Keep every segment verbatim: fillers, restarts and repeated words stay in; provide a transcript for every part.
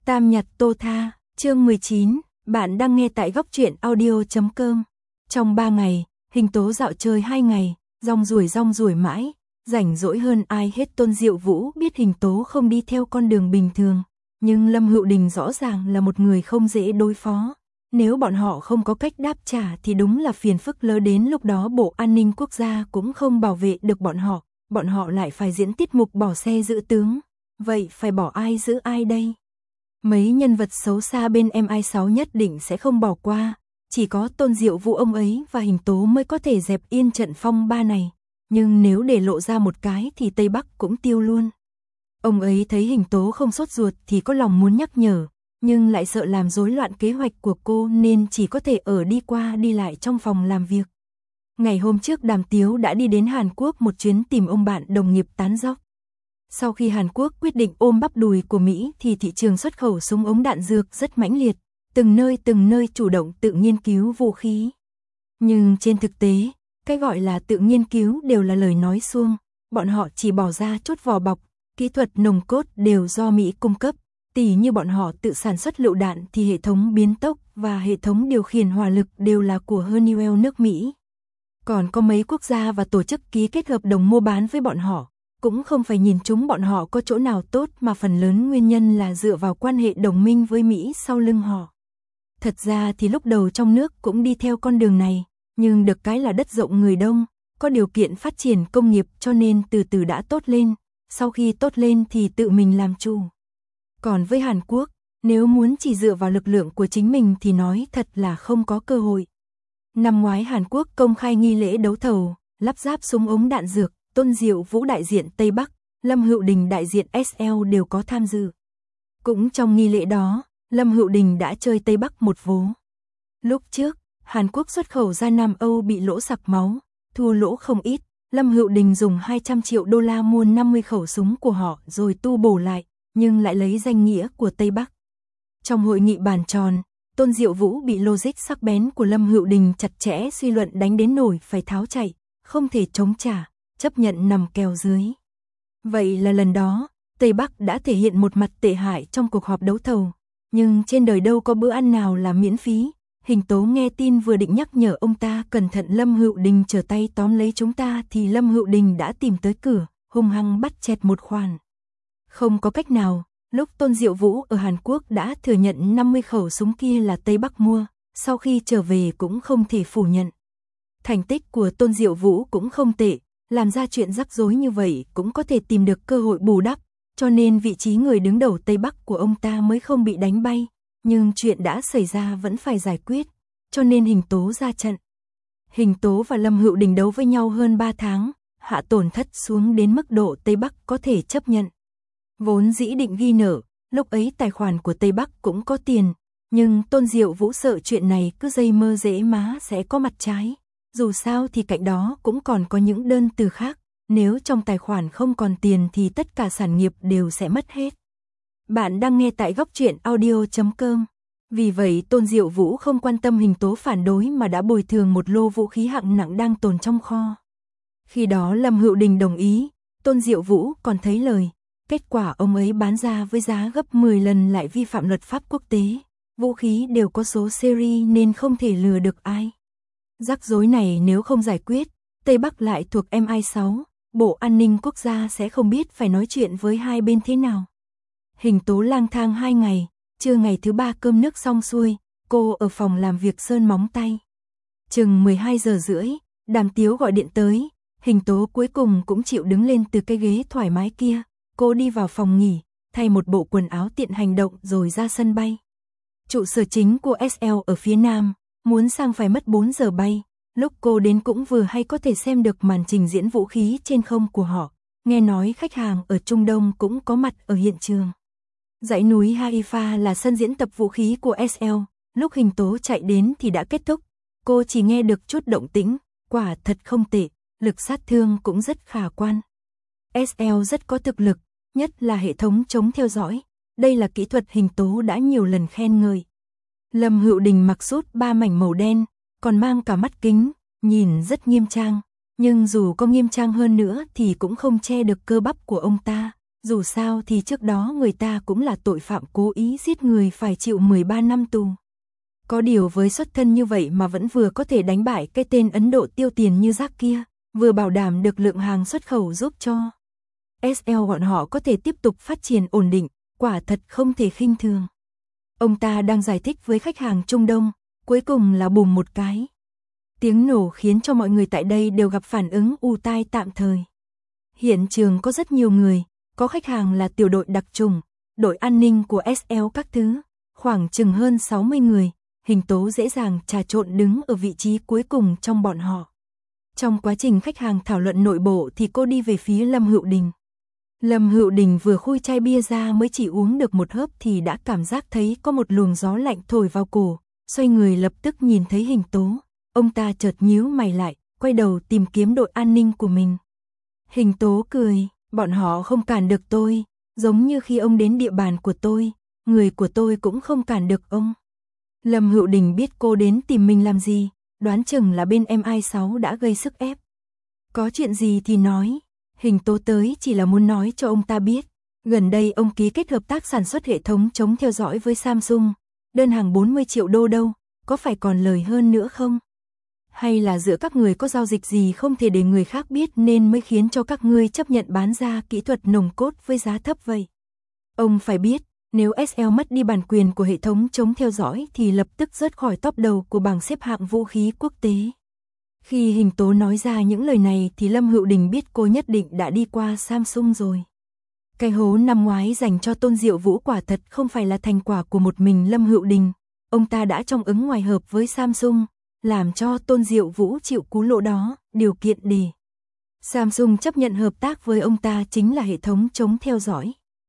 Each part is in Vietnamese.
Tam Nhật Tô Tha, chương mười chín, bạn đang nghe tại góc truyện audio chấm com. Trong ba ngày, Hình Tố dạo chơi hai ngày, rong ruổi rong ruổi mãi, rảnh rỗi hơn ai hết. Tôn Diệu Vũ biết Hình Tố không đi theo con đường bình thường, nhưng Lâm Hữu Đình rõ ràng là một người không dễ đối phó. Nếu bọn họ không có cách đáp trả thì đúng là phiền phức lớn, đến lúc đó Bộ An ninh Quốc gia cũng không bảo vệ được bọn họ, bọn họ lại phải diễn tiết mục bỏ xe giữ tướng. Vậy phải bỏ ai giữ ai đây? Mấy nhân vật xấu xa bên em i sáu nhất định sẽ không bỏ qua, chỉ có Tôn Diệu Vũ ông ấy và Hình Tố mới có thể dẹp yên trận phong ba này, nhưng nếu để lộ ra một cái thì Tây Bắc cũng tiêu luôn. Ông ấy thấy Hình Tố không sốt ruột thì có lòng muốn nhắc nhở, nhưng lại sợ làm rối loạn kế hoạch của cô nên chỉ có thể ở đi qua đi lại trong phòng làm việc. Ngày hôm trước Đàm Tiếu đã đi đến Hàn Quốc một chuyến tìm ông bạn đồng nghiệp tán dóc. Sau khi Hàn Quốc quyết định ôm bắp đùi của Mỹ thì thị trường xuất khẩu súng ống đạn dược rất mãnh liệt, từng nơi từng nơi chủ động tự nghiên cứu vũ khí. Nhưng trên thực tế, cái gọi là tự nghiên cứu đều là lời nói suông, bọn họ chỉ bỏ ra chút vỏ bọc, kỹ thuật nồng cốt đều do Mỹ cung cấp, tỉ như bọn họ tự sản xuất lựu đạn thì hệ thống biến tốc và hệ thống điều khiển hỏa lực đều là của Honeywell nước Mỹ. Còn có mấy quốc gia và tổ chức ký kết hợp đồng mua bán với bọn họ, cũng không phải nhìn chúng bọn họ có chỗ nào tốt mà phần lớn nguyên nhân là dựa vào quan hệ đồng minh với Mỹ sau lưng họ. Thật ra thì lúc đầu trong nước cũng đi theo con đường này, nhưng được cái là đất rộng người đông, có điều kiện phát triển công nghiệp cho nên từ từ đã tốt lên, sau khi tốt lên thì tự mình làm chủ. Còn với Hàn Quốc, nếu muốn chỉ dựa vào lực lượng của chính mình thì nói thật là không có cơ hội. Năm ngoái Hàn Quốc công khai nghi lễ đấu thầu, lắp ráp súng ống đạn dược, Tôn Diệu Vũ đại diện Tây Bắc, Lâm Hữu Đình đại diện ét lờ đều có tham dự. Cũng trong nghi lễ đó, Lâm Hữu Đình đã chơi Tây Bắc một vố. Lúc trước, Hàn Quốc xuất khẩu ra Nam Âu bị lỗ sặc máu, thua lỗ không ít, Lâm Hữu Đình dùng hai trăm triệu đô la mua năm mươi khẩu súng của họ rồi tu bổ lại, nhưng lại lấy danh nghĩa của Tây Bắc. Trong hội nghị bàn tròn, Tôn Diệu Vũ bị logic sắc bén của Lâm Hữu Đình chặt chẽ suy luận đánh đến nổi phải tháo chạy, không thể chống trả, chấp nhận nằm kèo dưới. Vậy là lần đó, Tây Bắc đã thể hiện một mặt tệ hại trong cuộc họp đấu thầu, nhưng trên đời đâu có bữa ăn nào là miễn phí. Hình Tố nghe tin vừa định nhắc nhở ông ta cẩn thận Lâm Hữu Đình trở tay tóm lấy chúng ta thì Lâm Hữu Đình đã tìm tới cửa, hung hăng bắt chẹt một khoản. Không có cách nào, lúc Tôn Diệu Vũ ở Hàn Quốc đã thừa nhận năm mươi khẩu súng kia là Tây Bắc mua, sau khi trở về cũng không thể phủ nhận. Thành tích của Tôn Diệu Vũ cũng không tệ, làm ra chuyện rắc rối như vậy cũng có thể tìm được cơ hội bù đắp, cho nên vị trí người đứng đầu Tây Bắc của ông ta mới không bị đánh bay, nhưng chuyện đã xảy ra vẫn phải giải quyết, cho nên Hình Tố ra trận. Hình Tố và Lâm Hữu Đình đấu với nhau hơn ba tháng, hạ tổn thất xuống đến mức độ Tây Bắc có thể chấp nhận. Vốn dĩ định ghi nợ, lúc ấy tài khoản của Tây Bắc cũng có tiền, nhưng Tôn Diệu Vũ sợ chuyện này cứ dây mơ dễ má sẽ có mặt trái. Dù sao thì cạnh đó cũng còn có những đơn từ khác, nếu trong tài khoản không còn tiền thì tất cả sản nghiệp đều sẽ mất hết. Bạn đang nghe tại góc truyện audio chấm com. Vì vậy Tôn Diệu Vũ không quan tâm Hình Tố phản đối mà đã bồi thường một lô vũ khí hạng nặng đang tồn trong kho. Khi đó Lâm Hữu Đình đồng ý, Tôn Diệu Vũ còn thấy lời. Kết quả ông ấy bán ra với giá gấp mười lần lại vi phạm luật pháp quốc tế. Vũ khí đều có số series nên không thể lừa được ai. Rắc rối này nếu không giải quyết, Tây Bắc lại thuộc em i sáu, Bộ An ninh Quốc gia sẽ không biết phải nói chuyện với hai bên thế nào. Hình Tố lang thang hai ngày, trưa ngày thứ ba cơm nước xong xuôi, cô ở phòng làm việc sơn móng tay. Chừng mười hai giờ rưỡi, Đàm Tiếu gọi điện tới, Hình Tố cuối cùng cũng chịu đứng lên từ cái ghế thoải mái kia. Cô đi vào phòng nghỉ, thay một bộ quần áo tiện hành động rồi ra sân bay. Trụ sở chính của ét lờ ở phía nam, muốn sang phải mất bốn giờ bay. Lúc cô đến cũng vừa hay có thể xem được màn trình diễn vũ khí trên không của họ. Nghe nói khách hàng ở Trung Đông cũng có mặt ở hiện trường. Dãy núi Haifa là sân diễn tập vũ khí của ét lờ. Lúc Hình Tố chạy đến thì đã kết thúc. Cô chỉ nghe được chút động tĩnh, quả thật không tệ, lực sát thương cũng rất khả quan. ét lờ rất có thực lực, nhất là hệ thống chống theo dõi. Đây là kỹ thuật Hình Tố đã nhiều lần khen ngợi. Lâm Hữu Đình mặc sút ba mảnh màu đen, còn mang cả mắt kính, nhìn rất nghiêm trang. Nhưng dù có nghiêm trang hơn nữa thì cũng không che được cơ bắp của ông ta. Dù sao thì trước đó người ta cũng là tội phạm cố ý giết người phải chịu mười ba năm tù. Có điều với xuất thân như vậy mà vẫn vừa có thể đánh bại cái tên Ấn Độ tiêu tiền như rác kia, vừa bảo đảm được lượng hàng xuất khẩu giúp cho ét lờ bọn họ có thể tiếp tục phát triển ổn định, quả thật không thể khinh thường. Ông ta đang giải thích với khách hàng Trung Đông, cuối cùng là bùm một cái. Tiếng nổ khiến cho mọi người tại đây đều gặp phản ứng ù tai tạm thời. Hiện trường có rất nhiều người, có khách hàng là tiểu đội đặc trùng, đội an ninh của ét lờ các thứ, khoảng chừng hơn sáu mươi người, Hình Tố dễ dàng trà trộn đứng ở vị trí cuối cùng trong bọn họ. Trong quá trình khách hàng thảo luận nội bộ thì cô đi về phía Lâm Hữu Đình. Lâm Hữu Đình vừa khui chai bia ra mới chỉ uống được một hớp thì đã cảm giác thấy có một luồng gió lạnh thổi vào cổ, xoay người lập tức nhìn thấy Hình Tố. Ông ta chợt nhíu mày lại, quay đầu tìm kiếm đội an ninh của mình. Hình Tố cười, bọn họ không cản được tôi, giống như khi ông đến địa bàn của tôi, người của tôi cũng không cản được ông. Lâm Hữu Đình biết cô đến tìm mình làm gì, đoán chừng là bên em i sáu đã gây sức ép. Có chuyện gì thì nói, Hình Tố tới chỉ là muốn nói cho ông ta biết. Gần đây ông ký kết hợp tác sản xuất hệ thống chống theo dõi với Samsung, đơn hàng bốn mươi triệu đô đâu, có phải còn lời hơn nữa không? Hay là giữa các người có giao dịch gì không thể để người khác biết nên mới khiến cho các ngươi chấp nhận bán ra kỹ thuật nồng cốt với giá thấp vậy? Ông phải biết, nếu ét lờ mất đi bản quyền của hệ thống chống theo dõi thì lập tức rớt khỏi top đầu của bảng xếp hạng vũ khí quốc tế. Khi Hình Tố nói ra những lời này thì Lâm Hữu Đình biết cô nhất định đã đi qua Samsung rồi. Cái hố năm ngoái dành cho Tôn Diệu Vũ quả thật không phải là thành quả của một mình Lâm Hữu Đình. Ông ta đã trong ứng ngoài hợp với Samsung, làm cho Tôn Diệu Vũ chịu cú lỗ đó, điều kiện để Samsung chấp nhận hợp tác với ông ta chính là hệ thống chống theo dõi.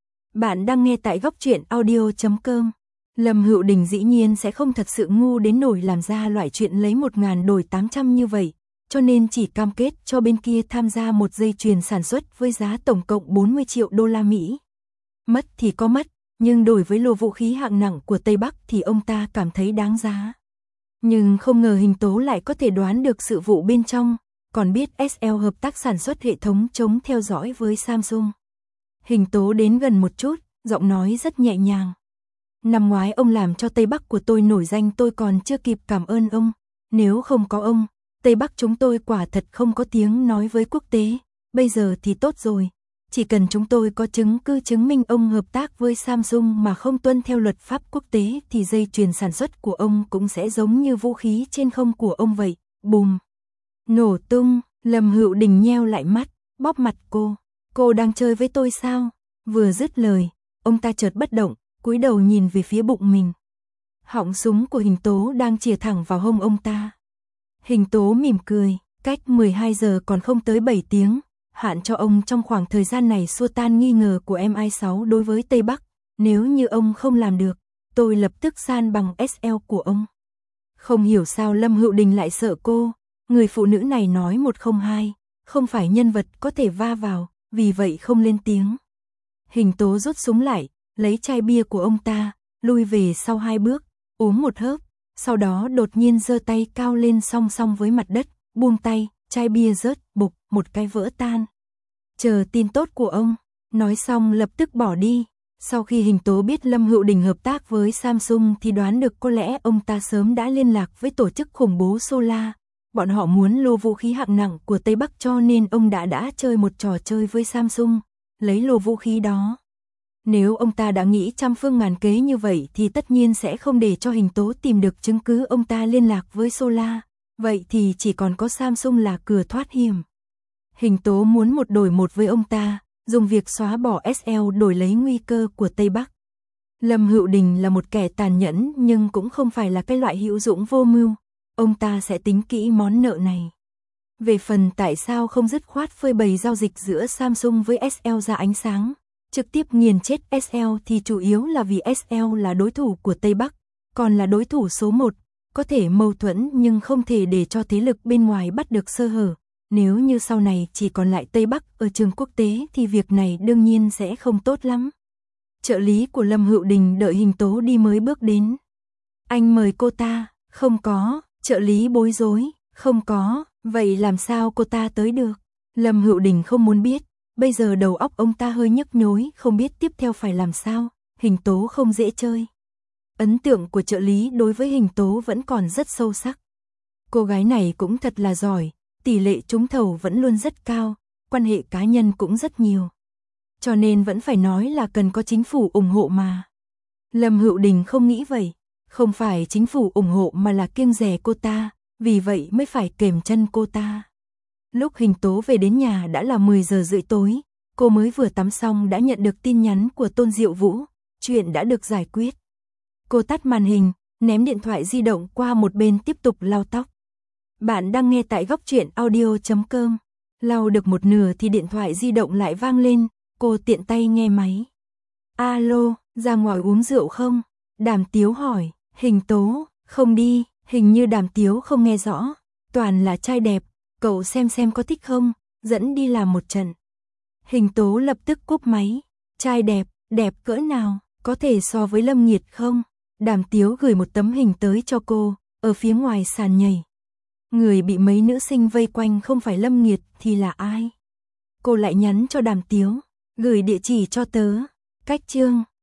Bạn đang nghe tại góc truyện audio chấm com. Lâm Hữu Đình dĩ nhiên sẽ không thật sự ngu đến nổi làm ra loại chuyện lấy một ngàn đổi tám trăm như vậy, cho nên chỉ cam kết cho bên kia tham gia một dây chuyền sản xuất với giá tổng cộng bốn mươi triệu đô la Mỹ. Mất thì có mất, nhưng đổi với lô vũ khí hạng nặng của Tây Bắc thì ông ta cảm thấy đáng giá. Nhưng không ngờ Hình Tố lại có thể đoán được sự vụ bên trong, còn biết ét lờ hợp tác sản xuất hệ thống chống theo dõi với Samsung. Hình Tố đến gần một chút, giọng nói rất nhẹ nhàng. Năm ngoái ông làm cho Tây Bắc của tôi nổi danh, tôi còn chưa kịp cảm ơn ông. Nếu không có ông, Tây Bắc chúng tôi quả thật không có tiếng nói với quốc tế. Bây giờ thì tốt rồi, chỉ cần chúng tôi có chứng cứ chứng minh ông hợp tác với Samsung mà không tuân theo luật pháp quốc tế thì dây chuyền sản xuất của ông cũng sẽ giống như vũ khí trên không của ông vậy. Bùm! Nổ tung, Lâm Hữu Đình nheo lại mắt, bóp mặt cô. Cô đang chơi với tôi sao? Vừa dứt lời, ông ta chợt bất động, cúi đầu nhìn về phía bụng mình. Họng súng của Hình Tố đang chìa thẳng vào hông ông ta. Hình Tố mỉm cười, cách mười hai giờ còn không tới bảy tiếng, hạn cho ông trong khoảng thời gian này xua tan nghi ngờ của em i sáu đối với Tây Bắc. Nếu như ông không làm được, tôi lập tức san bằng ét lờ của ông. Không hiểu sao Lâm Hữu Đình lại sợ cô, người phụ nữ này nói một không hai, không phải nhân vật có thể va vào, vì vậy không lên tiếng. Hình Tố rút súng lại, lấy chai bia của ông ta, lui về sau hai bước, uống một hớp, sau đó đột nhiên giơ tay cao lên song song với mặt đất, buông tay, chai bia rớt, bục, một cái vỡ tan. Chờ tin tốt của ông, nói xong lập tức bỏ đi. Sau khi Hình Tố biết Lâm Hữu Đình hợp tác với Samsung thì đoán được có lẽ ông ta sớm đã liên lạc với tổ chức khủng bố Solar. Bọn họ muốn lô vũ khí hạng nặng của Tây Bắc cho nên ông đã đã chơi một trò chơi với Samsung, lấy lô vũ khí đó. Nếu ông ta đã nghĩ trăm phương ngàn kế như vậy thì tất nhiên sẽ không để cho Hình Tố tìm được chứng cứ ông ta liên lạc với Solar. Vậy thì chỉ còn có Samsung là cửa thoát hiểm. Hình Tố muốn một đổi một với ông ta, dùng việc xóa bỏ ét lờ đổi lấy nguy cơ của Tây Bắc. Lâm Hữu Đình là một kẻ tàn nhẫn nhưng cũng không phải là cái loại hữu dụng vô mưu. Ông ta sẽ tính kỹ món nợ này. Về phần tại sao không dứt khoát phơi bày giao dịch giữa Samsung với ét lờ ra ánh sáng, trực tiếp nghiền chết ét lờ thì chủ yếu là vì ét lờ là đối thủ của Tây Bắc, còn là đối thủ số một, có thể mâu thuẫn nhưng không thể để cho thế lực bên ngoài bắt được sơ hở. Nếu như sau này chỉ còn lại Tây Bắc ở trường quốc tế thì việc này đương nhiên sẽ không tốt lắm. Trợ lý của Lâm Hữu Đình đợi Hình Tố đi mới bước đến. Anh mời cô ta, không có, trợ lý bối rối, không có, vậy làm sao cô ta tới được? Lâm Hữu Đình không muốn biết, bây giờ đầu óc ông ta hơi nhức nhối, không biết tiếp theo phải làm sao, Hình Tố không dễ chơi. Ấn tượng của trợ lý đối với Hình Tố vẫn còn rất sâu sắc. Cô gái này cũng thật là giỏi, tỷ lệ trúng thầu vẫn luôn rất cao, quan hệ cá nhân cũng rất nhiều. Cho nên vẫn phải nói là cần có chính phủ ủng hộ mà. Lâm Hữu Đình không nghĩ vậy, không phải chính phủ ủng hộ mà là kiêng dè cô ta, vì vậy mới phải kềm chân cô ta. Lúc Hình Tố về đến nhà đã là mười giờ rưỡi tối, cô mới vừa tắm xong đã nhận được tin nhắn của Tôn Diệu Vũ, chuyện đã được giải quyết. Cô tắt màn hình, ném điện thoại di động qua một bên tiếp tục lau tóc. Bạn đang nghe tại góc truyện audio chấm com. Lau được một nửa thì điện thoại di động lại vang lên, cô tiện tay nghe máy. Alo, ra ngoài uống rượu không? Đàm Tiếu hỏi. Hình Tố, không đi, hình như Đàm Tiếu không nghe rõ. Toàn là trai đẹp, cậu xem xem có thích không, dẫn đi làm một trận. Hình Tố lập tức cúp máy. Trai đẹp, đẹp cỡ nào, có thể so với Lâm Nhiệt không? Đàm Tiếu gửi một tấm hình tới cho cô, ở phía ngoài sàn nhảy. Người bị mấy nữ sinh vây quanh không phải Lâm Nhiệt thì là ai? Cô lại nhắn cho Đàm Tiếu, gửi địa chỉ cho tớ. Cách chương